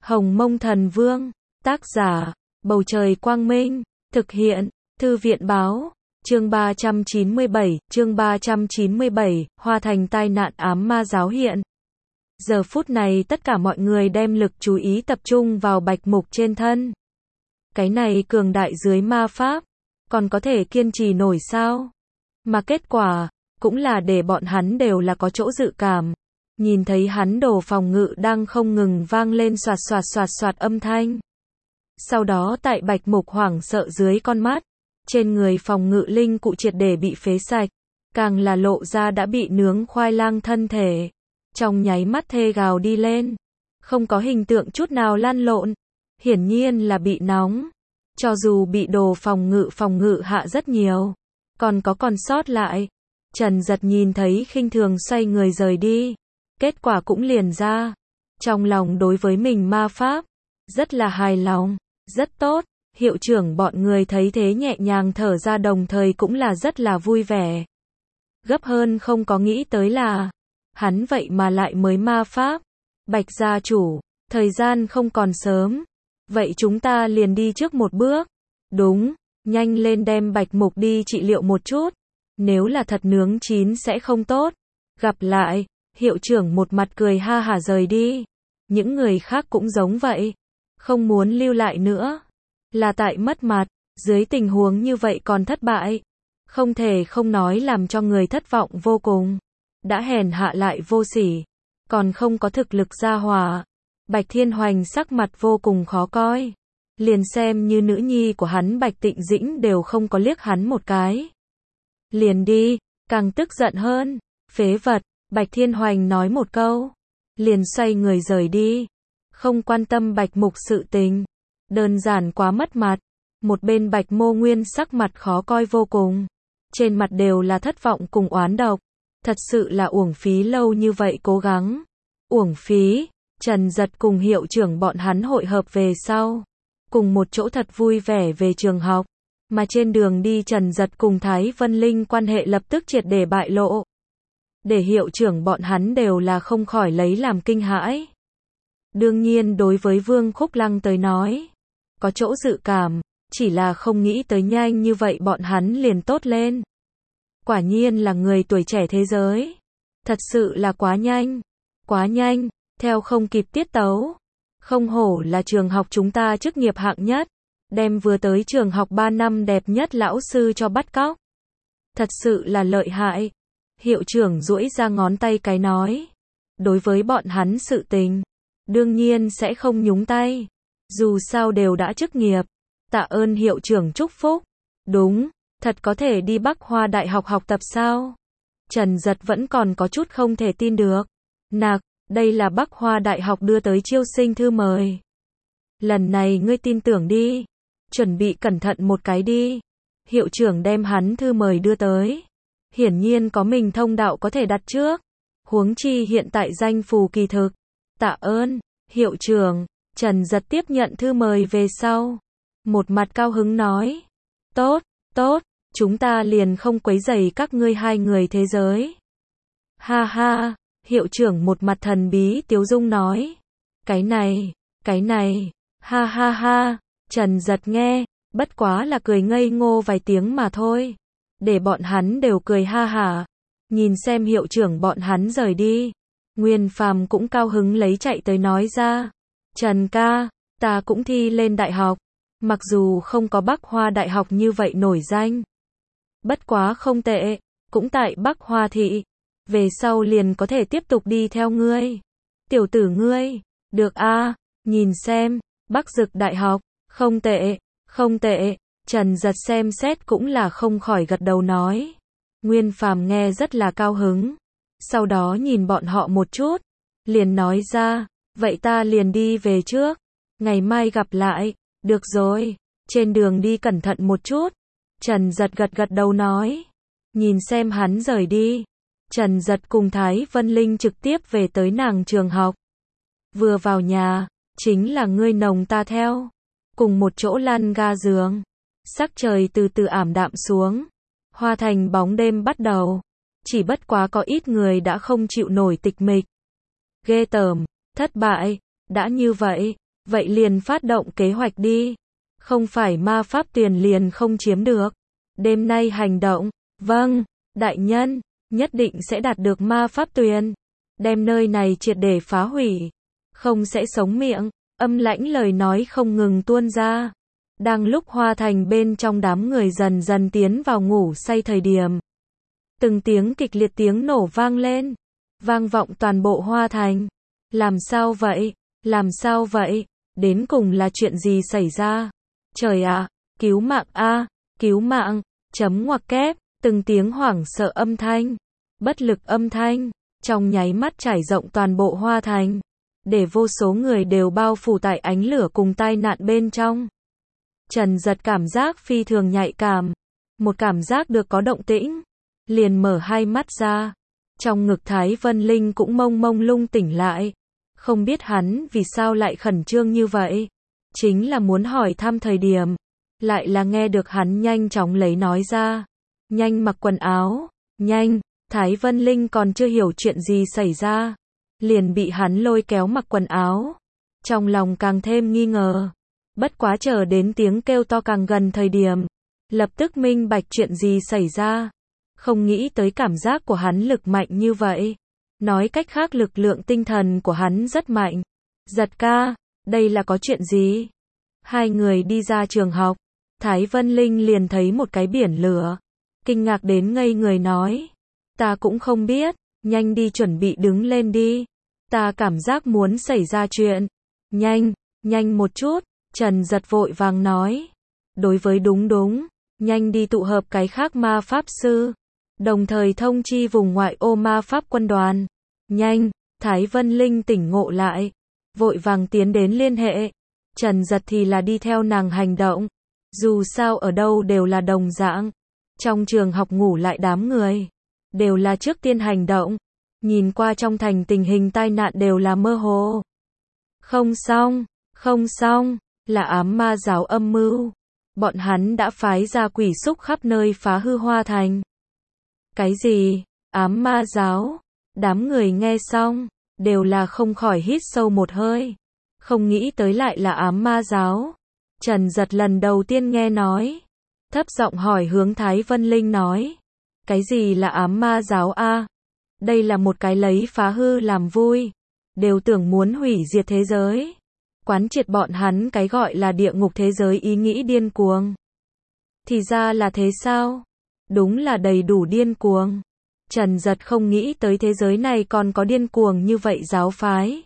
Hồng Mông Thần Vương, tác giả, Bầu Trời Quang Minh, thực hiện, Thư viện Báo, chương 397, Hoa Thành tai nạn ám ma giáo hiện. Giờ phút này tất cả mọi người đem lực chú ý tập trung vào Bạch Mục trên thân. Cái này cường đại dưới ma pháp, còn có thể kiên trì nổi sao? Mà kết quả, cũng là để bọn hắn đều là có chỗ dự cảm. Nhìn thấy hắn đồ phòng ngự đang không ngừng vang lên xoạt âm thanh. Sau đó tại Bạch Mục hoảng sợ dưới con mắt, trên người phòng ngự linh cụ triệt để bị phế sạch, càng là lộ ra đã bị nướng khoai lang thân thể. Trong nháy mắt thê gào đi lên, không có hình tượng chút nào lăn lộn, hiển nhiên là bị nóng. Cho dù bị đồ phòng ngự hạ rất nhiều, còn sót lại. Trần Giật nhìn thấy khinh thường xoay người rời đi, kết quả cũng liền ra. Trong lòng đối với mình ma pháp, rất là hài lòng, rất tốt. Hiệu trưởng bọn người thấy thế nhẹ nhàng thở ra, đồng thời cũng là rất là vui vẻ. Gấp hơn không có nghĩ tới là, hắn vậy mà lại mới ma pháp. Bạch gia chủ, thời gian không còn sớm, vậy chúng ta liền đi trước một bước. Đúng, nhanh lên đem Bạch Mục đi trị liệu một chút, nếu là thật nướng chín sẽ không tốt. Gặp lại. Hiệu trưởng một mặt cười ha hả rời đi. Những người khác cũng giống vậy, không muốn lưu lại nữa. Là tại mất mặt, dưới tình huống như vậy còn thất bại, không thể không nói làm cho người thất vọng vô cùng. Đã hèn hạ lại vô sỉ, còn không có thực lực gia hỏa. Bạch Thiên Hoành sắc mặt vô cùng khó coi. Liền xem như nữ nhi của hắn Bạch Tịnh Dĩnh đều không có liếc hắn một cái. Liền đi, càng tức giận hơn. Phế vật, Bạch Thiên Hoành nói một câu, liền xoay người rời đi, không quan tâm Bạch Mục sự tình. Đơn giản quá mất mặt. Một bên Bạch Mô Nguyên sắc mặt khó coi vô cùng, trên mặt đều là thất vọng cùng oán độc. Thật sự là uổng phí lâu như vậy cố gắng. Uổng phí. Trần Giật cùng hiệu trưởng bọn hắn hội hợp về sau, cùng một chỗ thật vui vẻ về trường học. Mà trên đường đi Trần Giật cùng Thái Vân Linh quan hệ lập tức triệt để bại lộ, để hiệu trưởng bọn hắn đều là không khỏi lấy làm kinh hãi. Đương nhiên đối với Vương Khúc Lăng tới nói, có chỗ dự cảm, chỉ là không nghĩ tới nhanh như vậy bọn hắn liền tốt lên. Quả nhiên là người tuổi trẻ thế giới. Thật sự là quá nhanh, theo không kịp tiết tấu. Không hổ là trường học chúng ta chức nghiệp hạng nhất, đem vừa tới trường học 3 năm đẹp nhất lão sư cho bắt cóc. Thật sự là lợi hại. Hiệu trưởng duỗi ra ngón tay cái nói, đối với bọn hắn sự tình, đương nhiên sẽ không nhúng tay. Dù sao đều đã chức nghiệp. Tạ ơn hiệu trưởng chúc phúc. Đúng, thật có thể đi Bắc Hoa Đại học học tập sao? Trần Giật vẫn còn có chút không thể tin được. Nạc, đây là Bắc Hoa Đại học đưa tới chiêu sinh thư mời. Lần này ngươi tin tưởng đi. Chuẩn bị cẩn thận một cái đi. Hiệu trưởng đem hắn thư mời đưa tới. Hiển nhiên có mình thông đạo có thể đặt trước. Huống chi hiện tại danh phù kỳ thực. Tạ ơn, hiệu trưởng. Trần Giật tiếp nhận thư mời về sau, một mặt cao hứng nói, tốt, chúng ta liền không quấy rầy các ngươi hai người thế giới. Ha ha, hiệu trưởng một mặt thần bí tiếu dung nói, cái này, ha ha ha. Trần Giật nghe, bất quá là cười ngây ngô vài tiếng mà thôi, để bọn hắn đều cười ha hả. Nhìn xem hiệu trưởng bọn hắn rời đi, Nguyên Phàm cũng cao hứng lấy chạy tới nói ra, Trần ca, ta cũng thi lên đại học, mặc dù không có Bắc Hoa Đại học như vậy nổi danh, bất quá không tệ, cũng tại Bắc Hoa thị, về sau liền có thể tiếp tục đi theo ngươi. Tiểu tử ngươi, được a, nhìn xem, Bắc Dực Đại học, không tệ. Trần Giật xem xét cũng là không khỏi gật đầu nói. Nguyên Phàm nghe rất là cao hứng, sau đó nhìn bọn họ một chút, liền nói ra, vậy ta liền đi về trước, ngày mai gặp lại. Được rồi, trên đường đi cẩn thận một chút. Trần Giật gật đầu nói. Nhìn xem hắn rời đi, Trần Giật cùng Thái Vân Linh trực tiếp về tới nàng trường học. Vừa vào nhà, chính là ngươi nồng ta theo, cùng một chỗ lăn ga giường. Sắc trời từ từ ảm đạm xuống, Hoa Thành bóng đêm bắt đầu, chỉ bất quá có ít người đã không chịu nổi tịch mịch. Ghê tởm, thất bại, đã như vậy, Vậy liền phát động kế hoạch đi. Không phải ma pháp tuyền liền không chiếm được. Đêm nay hành động. Vâng, đại nhân, nhất định sẽ đạt được ma pháp tuyền. Đem nơi này triệt để phá hủy. Không sẽ sống miệng. Âm lãnh lời nói không ngừng tuôn ra. Đang lúc Hoa Thành bên trong đám người dần dần tiến vào ngủ say thời điểm. Từng tiếng kịch liệt tiếng nổ vang lên. Vang vọng toàn bộ Hoa Thành. Làm sao vậy? Làm sao vậy? Đến cùng là chuyện gì xảy ra? Trời ạ, cứu mạng a, cứu mạng, chấm ngoặc kép, từng tiếng hoảng sợ âm thanh, bất lực âm thanh, trong nháy mắt trải rộng toàn bộ Hoa Thành, để vô số người đều bao phủ tại ánh lửa cùng tai nạn bên trong. Trần Giật cảm giác phi thường nhạy cảm, một cảm giác được có động tĩnh, liền mở hai mắt ra. Trong ngực Thái Vân Linh cũng mông mông lung tỉnh lại, không biết hắn vì sao lại khẩn trương như vậy, chính là muốn hỏi thăm thời điểm, lại là nghe được hắn nhanh chóng lấy nói ra, nhanh mặc quần áo, nhanh. Thái Vân Linh còn chưa hiểu chuyện gì xảy ra, liền bị hắn lôi kéo mặc quần áo, trong lòng càng thêm nghi ngờ. Bất quá chờ đến tiếng kêu to càng gần thời điểm, lập tức minh bạch chuyện gì xảy ra. Không nghĩ tới cảm giác của hắn lực mạnh như vậy. Nói cách khác lực lượng tinh thần của hắn rất mạnh. Giật ca, đây là có chuyện gì? Hai người đi ra trường học, Thái Vân Linh liền thấy một cái biển lửa. Kinh ngạc đến ngây người nói. Ta cũng không biết, nhanh đi chuẩn bị đứng lên đi. Ta cảm giác muốn xảy ra chuyện. Nhanh, nhanh một chút, Trần Giật vội vàng nói. Đối với đúng, nhanh đi tụ hợp cái khác ma pháp sư. Đồng thời thông chi vùng ngoại ô ma pháp quân đoàn. Nhanh, Thái Vân Linh tỉnh ngộ lại, vội vàng tiến đến liên hệ. Trần Giật thì là đi theo nàng hành động. Dù sao ở đâu đều là đồng dạng. Trong trường học ngủ lại đám người, đều là trước tiên hành động. Nhìn qua trong thành tình hình tai nạn đều là mơ hồ. Không xong, là ám ma giáo âm mưu. Bọn hắn đã phái ra quỷ xúc khắp nơi phá hư Hoa Thành. Cái gì? Ám ma giáo? Đám người nghe xong, đều là không khỏi hít sâu một hơi. Không nghĩ tới lại là ám ma giáo. Trần Giật lần đầu tiên nghe nói. Thấp giọng hỏi hướng Thái Vân Linh nói. Cái gì là ám ma giáo a? Đây là một cái lấy phá hư làm vui. Đều tưởng muốn hủy diệt thế giới. Quán triệt bọn hắn cái gọi là địa ngục thế giới ý nghĩ điên cuồng. Thì ra là thế sao? Đúng là đầy đủ điên cuồng. Trần Giật không nghĩ tới thế giới này còn có điên cuồng như vậy giáo phái.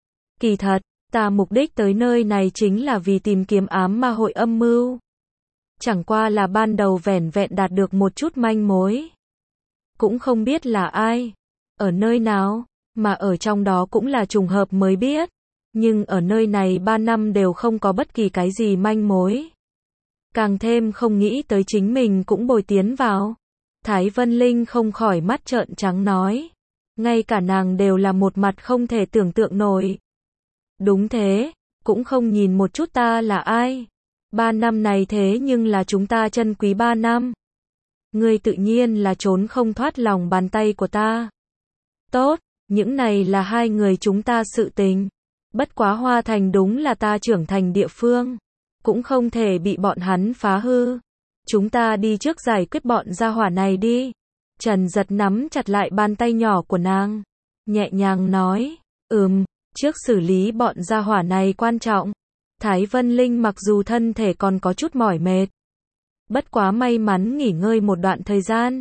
Kỳ thật, ta mục đích tới nơi này chính là vì tìm kiếm ám ma hội âm mưu. Chẳng qua là ban đầu vẻn vẹn đạt được một chút manh mối. Cũng không biết là ai, ở nơi nào, mà ở trong đó cũng là trùng hợp mới biết. Nhưng ở nơi này 3 năm đều không có bất kỳ cái gì manh mối. Càng thêm không nghĩ tới chính mình cũng bồi tiến vào. Thái Vân Linh không khỏi mắt trợn trắng nói. Ngay cả nàng đều là một mặt không thể tưởng tượng nổi. Đúng thế, cũng không nhìn một chút ta là ai. 3 năm này thế nhưng là chúng ta trân quý 3 năm. Ngươi tự nhiên là trốn không thoát lòng bàn tay của ta. Tốt, những này là hai người chúng ta sự tình. Bất quá Hoa Thành đúng là ta trưởng thành địa phương. Cũng không thể bị bọn hắn phá hư. Chúng ta đi trước giải quyết bọn gia hỏa này đi. Trần Giật nắm chặt lại bàn tay nhỏ của nàng. Nhẹ nhàng nói. Trước xử lý bọn gia hỏa này quan trọng. Thái Vân Linh mặc dù thân thể còn có chút mỏi mệt. Bất quá may mắn nghỉ ngơi một đoạn thời gian.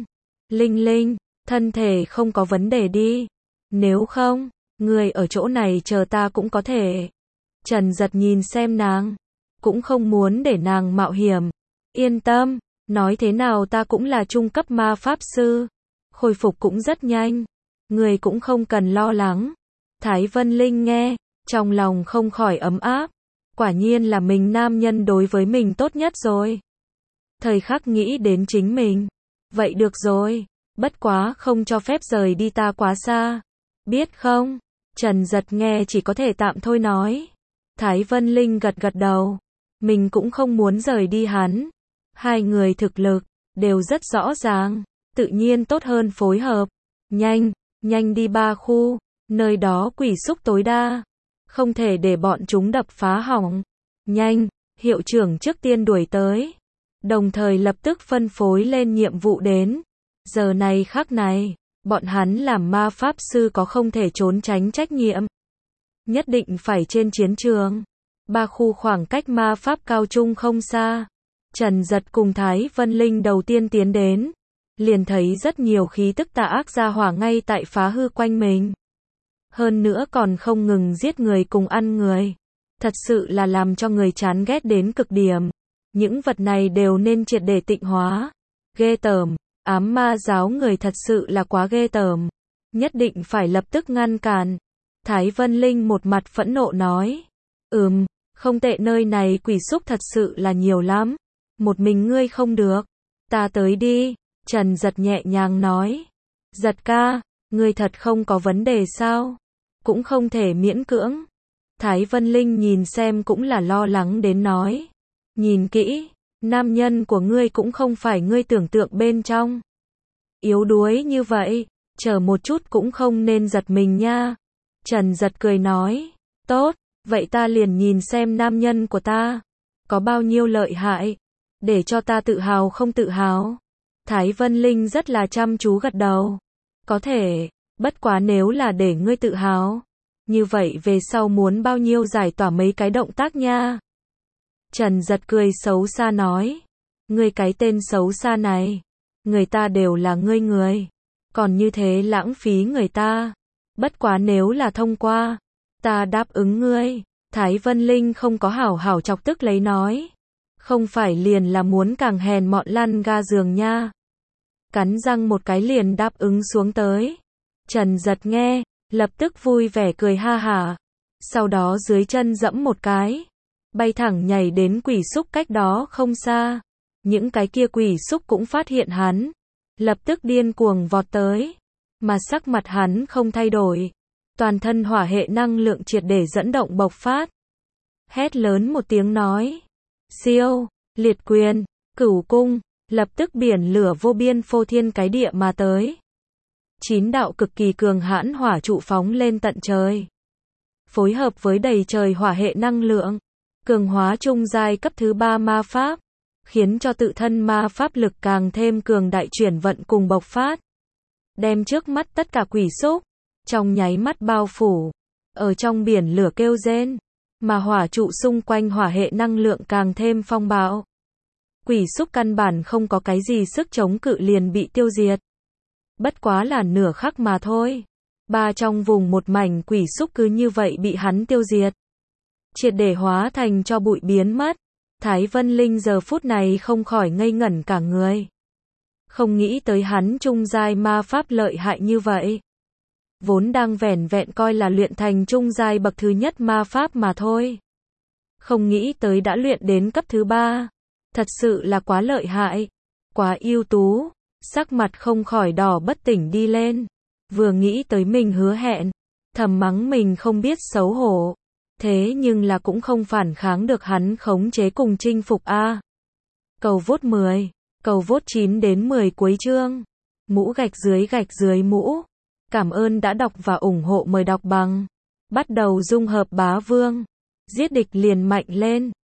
Linh, thân thể không có vấn đề đi. Nếu không, người ở chỗ này chờ ta cũng có thể. Trần Giật nhìn xem nàng. Cũng không muốn để nàng mạo hiểm. Yên tâm, nói thế nào ta cũng là trung cấp ma pháp sư. Khôi phục cũng rất nhanh. Người cũng không cần lo lắng. Thái Vân Linh nghe, trong lòng không khỏi ấm áp. Quả nhiên là mình nam nhân đối với mình tốt nhất rồi. Thời khắc nghĩ đến chính mình. Vậy được rồi, bất quá không cho phép rời đi ta quá xa. Biết không? Trần Giật nghe chỉ có thể tạm thôi nói. Thái Vân Linh gật gật đầu. Mình cũng không muốn rời đi hắn. Hai người thực lực đều rất rõ ràng, tự nhiên tốt hơn phối hợp. Nhanh đi 3 khu, nơi đó quỷ xúc tối đa. Không thể để bọn chúng đập phá hỏng. Nhanh, hiệu trưởng trước tiên đuổi tới. Đồng thời lập tức phân phối lên nhiệm vụ đến. Giờ này khắc này, bọn hắn làm ma pháp sư có không thể trốn tránh trách nhiệm. Nhất định phải trên chiến trường. Ba khu khoảng cách ma pháp cao trung không xa. Trần Giật cùng Thái Vân Linh đầu tiên tiến đến. Liền thấy rất nhiều khí tức tà ác ra hỏa ngay tại phá hư quanh mình. Hơn nữa còn không ngừng giết người cùng ăn người. Thật sự là làm cho người chán ghét đến cực điểm. Những vật này đều nên triệt để tịnh hóa. Ghê tởm, ám ma giáo người thật sự là quá ghê tởm. Nhất định phải lập tức ngăn cản. Thái Vân Linh một mặt phẫn nộ nói. Không tệ, nơi này quỷ xúc thật sự là nhiều lắm. Một mình ngươi không được. Ta tới đi. Trần Giật nhẹ nhàng nói. Giật ca, ngươi thật không có vấn đề sao? Cũng không thể miễn cưỡng. Thái Vân Linh nhìn xem cũng là lo lắng đến nói. Nhìn kỹ, nam nhân của ngươi cũng không phải ngươi tưởng tượng bên trong. Yếu đuối như vậy, chờ một chút cũng không nên giật mình nha. Trần Giật cười nói. Tốt, vậy ta liền nhìn xem nam nhân của ta có bao nhiêu lợi hại, để cho ta tự hào không tự hào. Thái Vân Linh rất là chăm chú gật đầu. Có thể, bất quá nếu là để ngươi tự hào, như vậy về sau muốn bao nhiêu giải tỏa mấy cái động tác nha. Trần Giật cười xấu xa nói. Ngươi cái tên xấu xa này, người ta đều là ngươi người, còn như thế lãng phí người ta. Bất quá nếu là thông qua, ta đáp ứng ngươi. Thái Vân Linh không có hảo hảo chọc tức lấy nói. Không phải liền là muốn càng hèn mọn lăn ga giường nha. Cắn răng một cái liền đáp ứng xuống tới. Trần Giật nghe, lập tức vui vẻ cười ha hả. Sau đó dưới chân dẫm một cái, bay thẳng nhảy đến quỷ xúc cách đó không xa. Những cái kia quỷ xúc cũng phát hiện hắn, lập tức điên cuồng vọt tới. Mà sắc mặt hắn không thay đổi. Toàn thân hỏa hệ năng lượng triệt để dẫn động bộc phát. Hét lớn một tiếng nói. Siêu, liệt quyền, cửu cung, lập tức biển lửa vô biên phô thiên cái địa mà tới. 9 đạo cực kỳ cường hãn hỏa trụ phóng lên tận trời. Phối hợp với đầy trời hỏa hệ năng lượng, cường hóa trung giai cấp thứ 3 ma pháp, khiến cho tự thân ma pháp lực càng thêm cường đại chuyển vận cùng bộc phát. Đem trước mắt tất cả quỷ xúc, trong nháy mắt bao phủ, ở trong biển lửa kêu rên, mà hỏa trụ xung quanh hỏa hệ năng lượng càng thêm phong bạo. Quỷ xúc căn bản không có cái gì sức chống cự liền bị tiêu diệt. Bất quá là nửa khắc mà thôi. Trong vùng một mảnh quỷ xúc cứ như vậy bị hắn tiêu diệt. Triệt để hóa thành cho bụi biến mất. Thái Vân Linh giờ phút này không khỏi ngây ngẩn cả người. Không nghĩ tới hắn trung giai ma pháp lợi hại như vậy. Vốn đang vẻn vẹn coi là luyện thành trung giai bậc thứ nhất ma pháp mà thôi. Không nghĩ tới đã luyện đến cấp thứ 3. Thật sự là quá lợi hại, quá ưu tú. Sắc mặt không khỏi đỏ bất tỉnh đi lên. Vừa nghĩ tới mình hứa hẹn, thầm mắng mình không biết xấu hổ. Thế nhưng là cũng không phản kháng được hắn khống chế cùng chinh phục a. Cầu vote 10, cầu vote 9 đến 10 cuối chương. Mũ gạch dưới mũ. Cảm ơn đã đọc và ủng hộ, mời đọc bằng. Bắt đầu dung hợp bá vương. Giết địch liền mạnh lên.